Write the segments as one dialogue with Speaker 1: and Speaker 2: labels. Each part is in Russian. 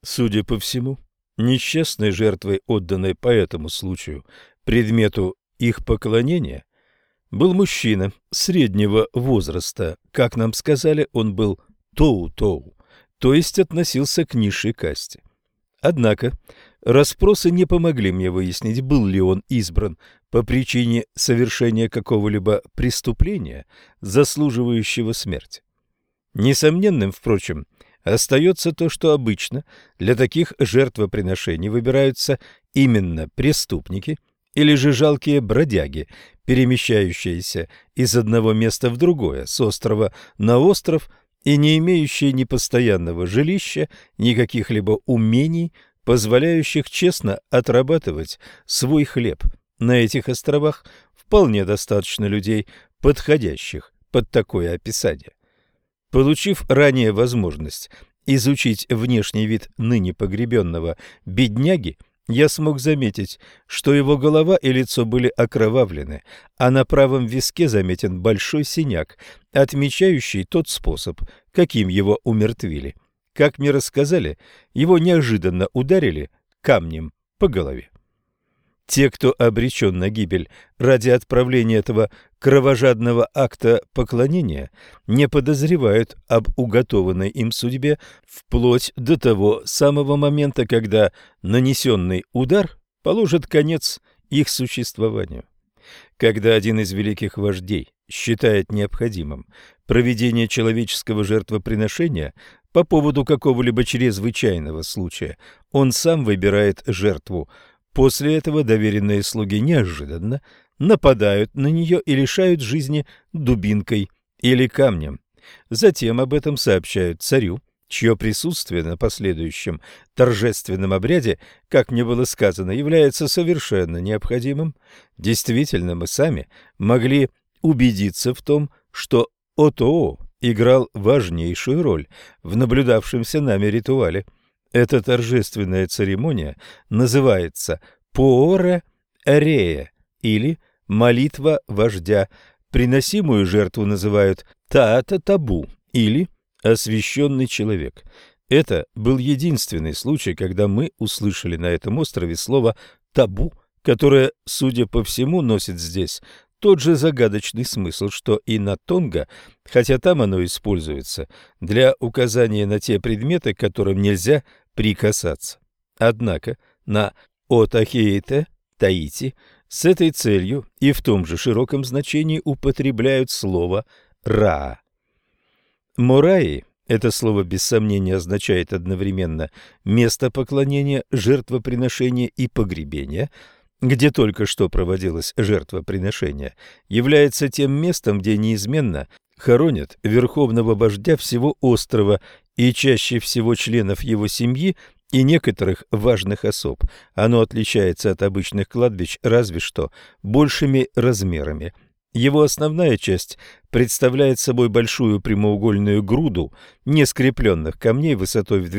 Speaker 1: Судя по всему, несчастной жертвой, отданной по этому случаю предмету их поклонения, был мужчина среднего возраста. Как нам сказали, он был тоу-тоу, то есть относился к низшей касте. Однако расспросы не помогли мне выяснить, был ли он избран по причине совершения какого-либо преступления, заслуживающего смерти. Несомненным, впрочем, остается то, что обычно для таких жертвоприношений выбираются именно преступники или же жалкие бродяги, перемещающиеся из одного места в другое, с острова на остров и не имеющие ни постоянного жилища, ни каких-либо умений, позволяющих честно отрабатывать свой хлеб. На этих островах вполне достаточно людей, подходящих под такое описание. Получив ранее возможность изучить внешний вид ныне погребенного бедняги, я смог заметить, что его голова и лицо были окровавлены, а на правом виске заметен большой синяк, отмечающий тот способ, каким его умертвили. Как мне рассказали, его неожиданно ударили камнем по голове. Те, кто обречен на гибель ради отправления этого кровожадного акта поклонения, не подозревают об уготованной им судьбе вплоть до того самого момента, когда нанесенный удар положит конец их существованию. Когда один из великих вождей считает необходимым проведение человеческого жертвоприношения по поводу какого-либо чрезвычайного случая, он сам выбирает жертву. После этого доверенные слуги неожиданно нападают на нее и лишают жизни дубинкой или камнем. Затем об этом сообщают царю, чье присутствие на последующем торжественном обряде, как мне было сказано, является совершенно необходимым. Действительно, мы сами могли убедиться в том, что Отоо играл важнейшую роль в наблюдавшемся нами ритуале. Эта торжественная церемония называется Пооре-Рея или молитва вождя. Приносимую жертву называют Таата-Табу или освященный человек. Это был единственный случай, когда мы услышали на этом острове слово «табу», которое, судя по всему, носит здесь тот же загадочный смысл, что и на Тонга, хотя там оно используется для указания на те предметы, к которым нельзя прикасаться. Однако на Отахеите, Таити, с этой целью и в том же широком значении употребляют слово «ра». Мораи – это слово без сомнения означает одновременно место поклонения, жертвоприношения и погребения, где только что проводилось жертвоприношение, является тем местом, где неизменно хоронят верховного вождя всего острова и чаще всего членов его семьи и некоторых важных особ. Оно отличается от обычных кладбищ разве что большими размерами. Его основная часть представляет собой большую прямоугольную груду нескрепленных камней высотой в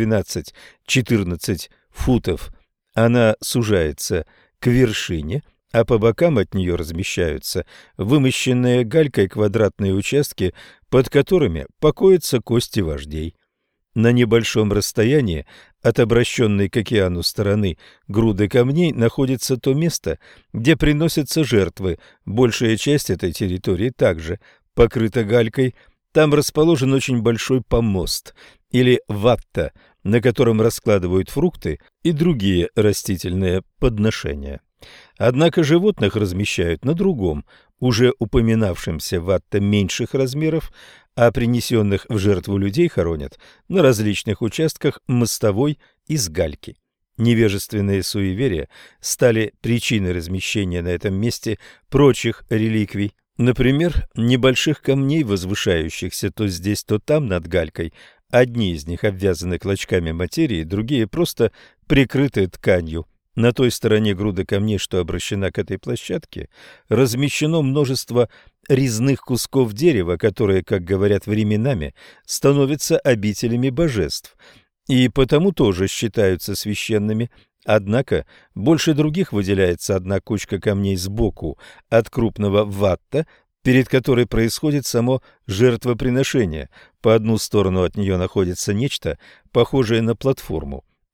Speaker 1: 12-14 футов. Она сужается к вершине, а по бокам от нее размещаются вымощенные галькой квадратные участки, под которыми покоятся кости вождей. На небольшом расстоянии от обращенной к океану стороны груды камней находится то место, где приносятся жертвы. Большая часть этой территории также покрыта галькой. Там расположен очень большой помост или ватта, на котором раскладывают фрукты и другие растительные подношения. Однако животных размещают на другом, уже упоминавшемся ватта меньших размеров, а принесенных в жертву людей хоронят на различных участках мостовой из гальки. Невежественные суеверия стали причиной размещения на этом месте прочих реликвий, например, небольших камней, возвышающихся то здесь, то там над галькой. Одни из них обвязаны клочками материи, другие просто прикрыты тканью. На той стороне груды камней, что обращена к этой площадке, размещено множество резных кусков дерева, которые, как говорят временами, становятся обителями божеств, и потому тоже считаются священными. Однако больше других выделяется одна кучка камней сбоку от крупного ватта, перед которой происходит само жертвоприношение. По одну сторону от нее находится нечто, похожее на платформу.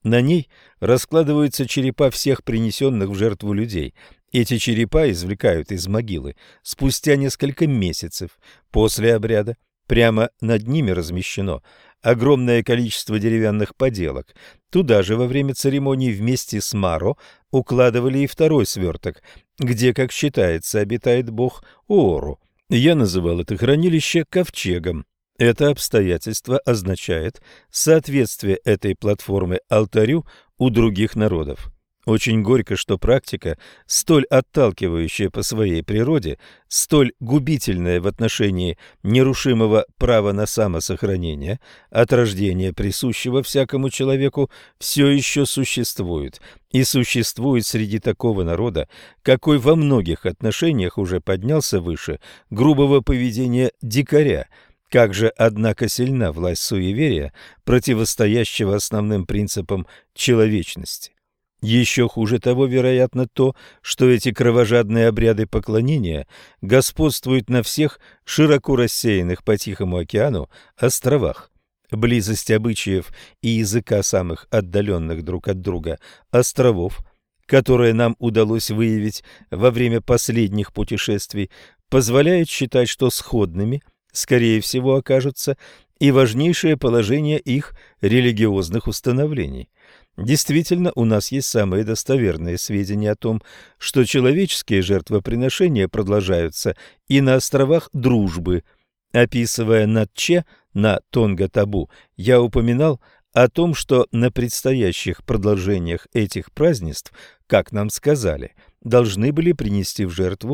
Speaker 1: На ней раскладываются черепа всех принесенных в жертву людей. Эти черепа извлекают из могилы спустя несколько месяцев после обряда. Прямо над ними размещено огромное количество деревянных поделок. Туда же во время церемонии вместе с Маро укладывали и второй сверток, где, как считается, обитает бог Оору. Я называл это хранилище ковчегом. Это обстоятельство означает соответствие этой платформы алтарю у других народов. Очень горько, что практика, столь отталкивающая по своей природе, столь губительная в отношении нерушимого права на самосохранение, от рождения присущего всякому человеку, все еще существует, и существует среди такого народа, какой во многих отношениях уже поднялся выше грубого поведения дикаря. Как же, однако, сильна власть суеверия, противостоящего основным принципам человечности. Еще хуже того, вероятно, то, что эти кровожадные обряды поклонения господствуют на всех широко рассеянных по Тихому океану островах. Близость обычаев и языка самых отдаленных друг от друга островов, которые нам удалось выявить во время последних путешествий, позволяет считать, что сходными, скорее всего, окажутся и важнейшее положение их религиозных установлений. Действительно, у нас есть самые достоверные сведения о том, что человеческие жертвоприношения продолжаются и на островах Дружбы. Описывая Натче на Тонга-Табу, я упоминал о том, что на предстоящих продолжениях этих празднеств, как нам сказали, должны были принести в жертву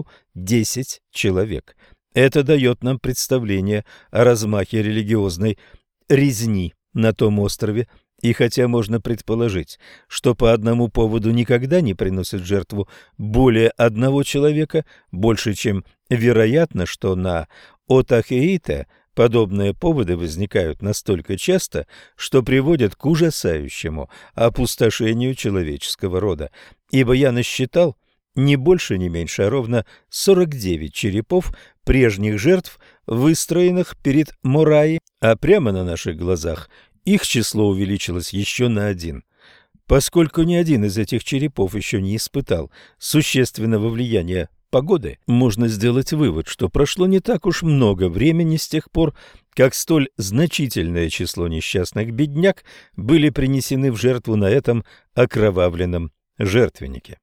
Speaker 1: 10 человек. Это дает нам представление о размахе религиозной резни на том острове, и хотя можно предположить, что по одному поводу никогда не приносят в жертву более одного человека, больше чем вероятно, что на Отахеите подобные поводы возникают настолько часто, что приводят к ужасающему опустошению человеческого рода, ибо я насчитал не больше, не меньше, а ровно 49 черепов прежних жертв, выстроенных перед Мораи, а прямо на наших глазах их число увеличилось еще на 1. Поскольку ни один из этих черепов еще не испытал существенного влияния погоды, можно сделать вывод, что прошло не так уж много времени с тех пор, как столь значительное число несчастных бедняк были принесены в жертву на этом окровавленном жертвеннике.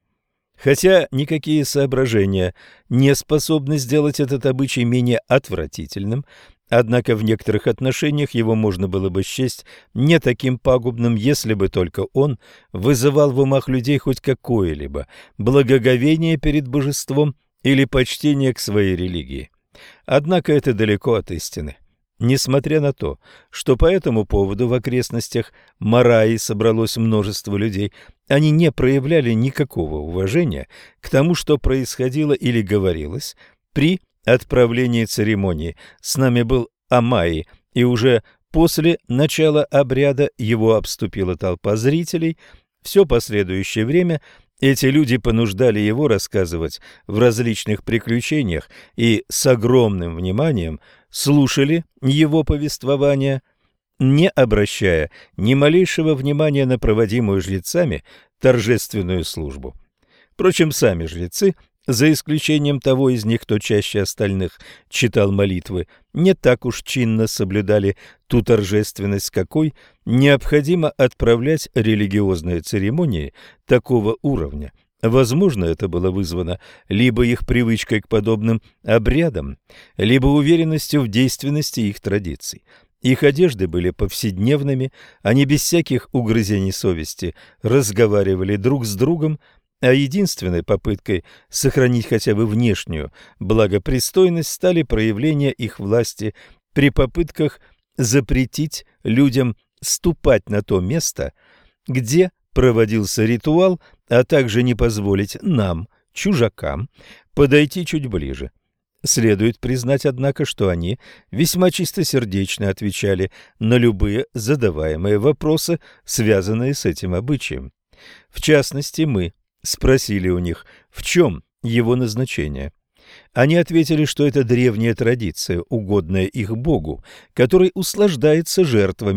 Speaker 1: Хотя никакие соображения не способны сделать этот обычай менее отвратительным, однако в некоторых отношениях его можно было бы счесть не таким пагубным, если бы только он вызывал в умах людей хоть какое-либо благоговение перед божеством или почтение к своей религии. Однако это далеко от истины. Несмотря на то, что по этому поводу в окрестностях Мараи собралось множество людей, они не проявляли никакого уважения к тому, что происходило или говорилось при отправлении церемонии. С нами был Амаи, и уже после начала обряда его обступила толпа зрителей. Все последующее время эти люди понуждали его рассказывать в различных приключениях и с огромным вниманием слушали его повествования, не обращая ни малейшего внимания на проводимую жрецами торжественную службу. Впрочем, сами жрецы, за исключением того из них, кто чаще остальных читал молитвы, не так уж чинно соблюдали ту торжественность, какой необходимо отправлять религиозные церемонии такого уровня. Возможно, это было вызвано либо их привычкой к подобным обрядам, либо уверенностью в действенности их традиций. Их одежды были повседневными, они без всяких угрызений совести разговаривали друг с другом, а единственной попыткой сохранить хотя бы внешнюю благопристойность стали проявления их власти при попытках запретить людям ступать на то место, где проводился ритуал, а также не позволить нам, чужакам, подойти чуть ближе. Следует признать, однако, что они весьма чистосердечно отвечали на любые задаваемые вопросы, связанные с этим обычаем. В частности, мы спросили у них, в чем его назначение. Они ответили, что это древняя традиция, угодная их Богу, который услаждается жертвами,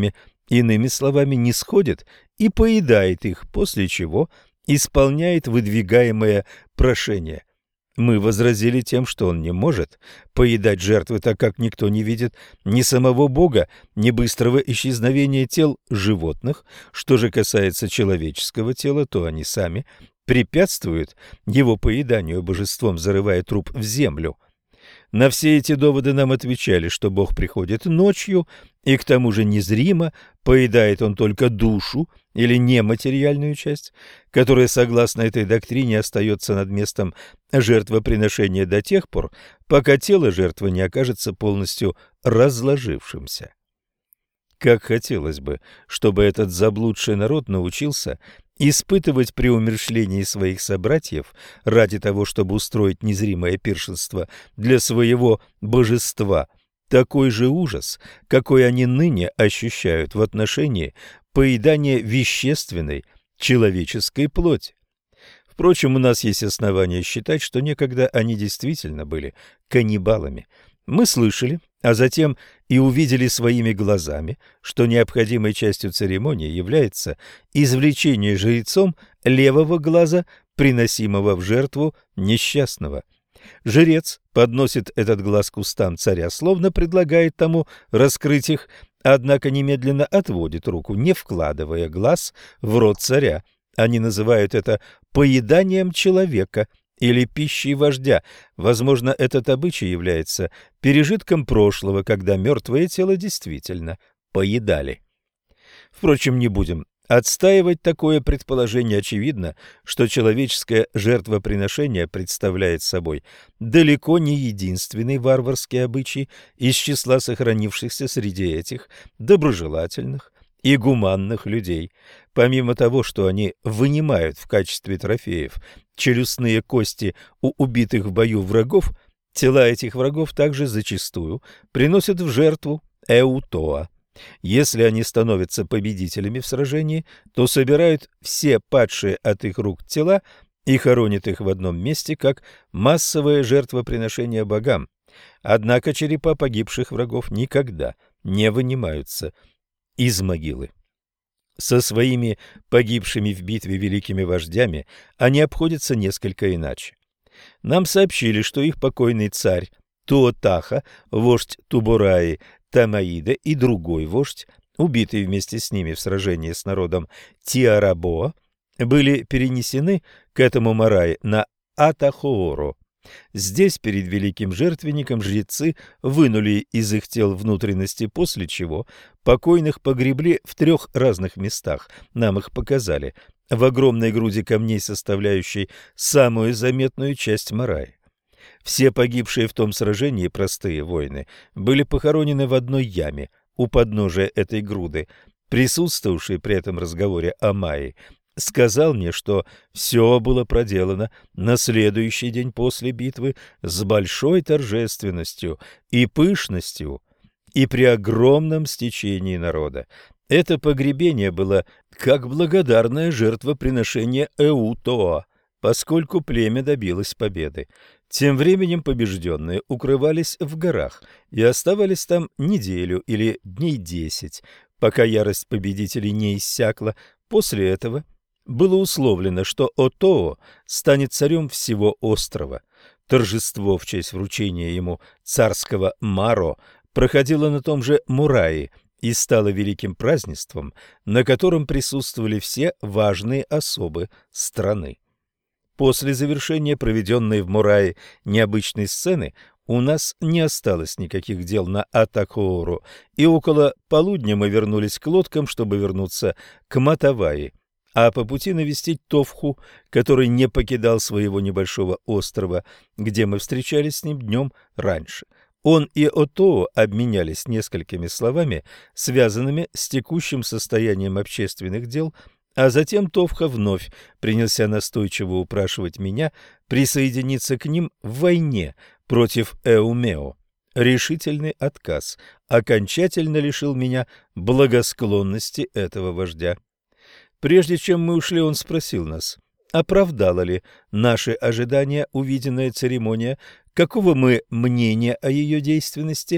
Speaker 1: иными словами, нисходит и поедает их, после чего исполняет выдвигаемое прошение. Мы возразили тем, что он не может поедать жертвы, так как никто не видит ни самого Бога, ни быстрого исчезновения тел животных. Что же касается человеческого тела, то они сами препятствуют его поеданию божеством, зарывая труп в землю. На все эти доводы нам отвечали, что Бог приходит ночью, и к тому же незримо, поедает он только душу или нематериальную часть, которая, согласно этой доктрине, остается над местом жертвоприношения до тех пор, пока тело жертвы не окажется полностью разложившимся. Как хотелось бы, чтобы этот заблудший народ научился испытывать при умерщвлении своих собратьев ради того, чтобы устроить незримое пиршество для своего божества, такой же ужас, какой они ныне ощущают в отношении поедания вещественной человеческой плоти. Впрочем, у нас есть основания считать, что некогда они действительно были каннибалами. Мы слышали, а затем и увидели своими глазами, что необходимой частью церемонии является извлечение жрецом левого глаза, приносимого в жертву несчастного. Жрец подносит этот глаз к устам царя, словно предлагает тому раскрыть их, однако немедленно отводит руку, не вкладывая глаз в рот царя. Они называют это поеданием человека или пищей вождя. Возможно, этот обычай является пережитком прошлого, когда мертвое тело действительно поедали. Впрочем, не будем отстаивать такое предположение. Очевидно, что человеческое жертвоприношение представляет собой далеко не единственный варварский обычай из числа сохранившихся среди этих доброжелательных и гуманных людей. Помимо того, что они вынимают в качестве трофеев челюстные кости у убитых в бою врагов, тела этих врагов также зачастую приносят в жертву Эутоа. Если они становятся победителями в сражении, то собирают все падшие от их рук тела и хоронят их в одном месте, как массовое жертвоприношение богам. Однако черепа погибших врагов никогда не вынимаются из могилы. Со своими погибшими в битве великими вождями они обходятся несколько иначе. Нам сообщили, что их покойный царь Туотаха, вождь Тубораи Тамаида и другой вождь, убитый вместе с ними в сражении с народом Тиарабоа, были перенесены к этому Марае на Атахоору. Здесь перед великим жертвенником жрецы вынули из их тел внутренности, после чего покойных погребли в 3 разных местах. Нам их показали в огромной груди камней, составляющей самую заметную часть Мараи. Все погибшие в том сражении простые воины были похоронены в одной яме у подножия этой груды. Присутствовавший при этом разговоре Амаи сказал мне, что все было проделано на следующий день после битвы с большой торжественностью и пышностью и при огромном стечении народа. Это погребение было как благодарное жертвоприношение Эутоа, поскольку племя добилось победы. Тем временем побежденные укрывались в горах и оставались там неделю или дней 10, пока ярость победителей не иссякла. После этого было условлено, что Отоо станет царем всего острова. Торжество в честь вручения ему царского Маро проходило на том же Мураи и стало великим празднеством, на котором присутствовали все важные особы страны. После завершения проведенной в Мурае необычной сцены у нас не осталось никаких дел на Атакоору, и около полудня мы вернулись к лодкам, чтобы вернуться к Матаваи, а по пути навестить Товху, который не покидал своего небольшого острова, где мы встречались с ним днем раньше. Он и Отоо обменялись несколькими словами, связанными с текущим состоянием общественных дел, а затем Товха вновь принялся настойчиво упрашивать меня присоединиться к ним в войне против Эумео. Решительный отказ окончательно лишил меня благосклонности этого вождя. Прежде чем мы ушли, он спросил нас, оправдала ли наши ожидания увиденная церемония, какого мы мнения о ее действенности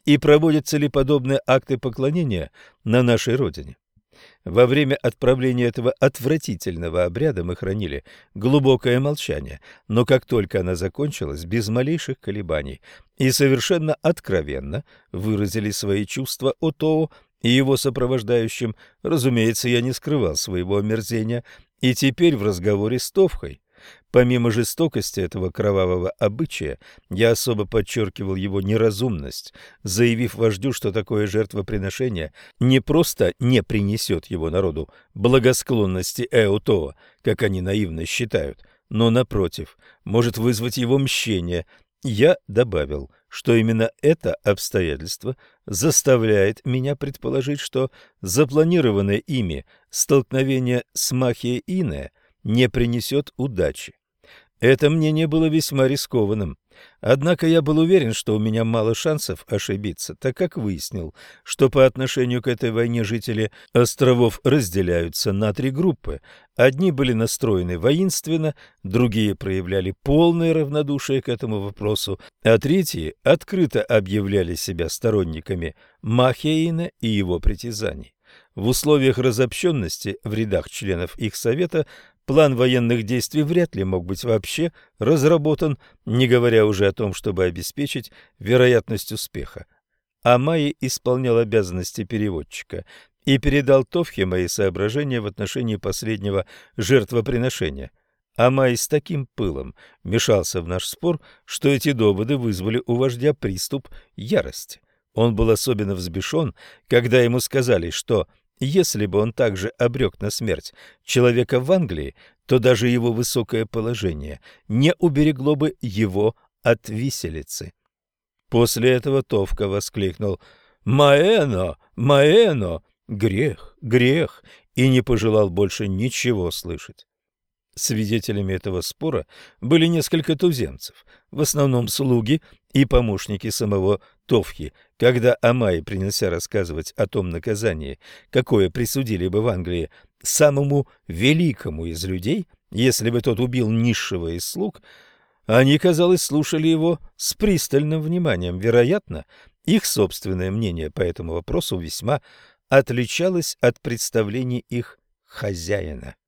Speaker 1: и проводятся ли подобные акты поклонения на нашей родине. Во время отправления этого отвратительного обряда мы хранили глубокое молчание, но как только она закончилась, без малейших колебаний и совершенно откровенно выразили свои чувства Отоо и его сопровождающим. Разумеется, я не скрывал своего омерзения, и теперь в разговоре с Товхой, помимо жестокости этого кровавого обычая, я особо подчеркивал его неразумность, заявив вождю, что такое жертвоприношение не просто не принесет его народу благосклонности Эотоо, как они наивно считают, но, напротив, может вызвать его мщение. Я добавил, что именно это обстоятельство заставляет меня предположить, что запланированное ими столкновение с Махия-Ине не принесет удачи. Это мнение было весьма рискованным. Однако я был уверен, что у меня мало шансов ошибиться, так как выяснил, что по отношению к этой войне жители островов разделяются на 3 группы. Одни были настроены воинственно, другие проявляли полное равнодушие к этому вопросу, а третьи открыто объявляли себя сторонниками Махия-Ине и его притязаний. В условиях разобщенности в рядах членов их совета план военных действий вряд ли мог быть вообще разработан, не говоря уже о том, чтобы обеспечить вероятность успеха. Амаи исполнял обязанности переводчика и передал Товхе мои соображения в отношении последнего жертвоприношения. Амаи с таким пылом вмешался в наш спор, что эти доводы вызвали у вождя приступ ярости. Он был особенно взбешен, когда ему сказали, что если бы он также обрек на смерть человека в Англии, то даже его высокое положение не уберегло бы его от виселицы. После этого Товка воскликнул «Маэно! Маэно! Грех! Грех!» и не пожелал больше ничего слышать. Свидетелями этого спора были несколько туземцев, в основном слуги и помощники самого Товхи. Когда Амаи принялся рассказывать о том наказании, какое присудили бы в Англии самому великому из людей, если бы тот убил низшего из слуг, они, казалось, слушали его с пристальным вниманием. Вероятно, их собственное мнение по этому вопросу весьма отличалось от представлений их хозяина.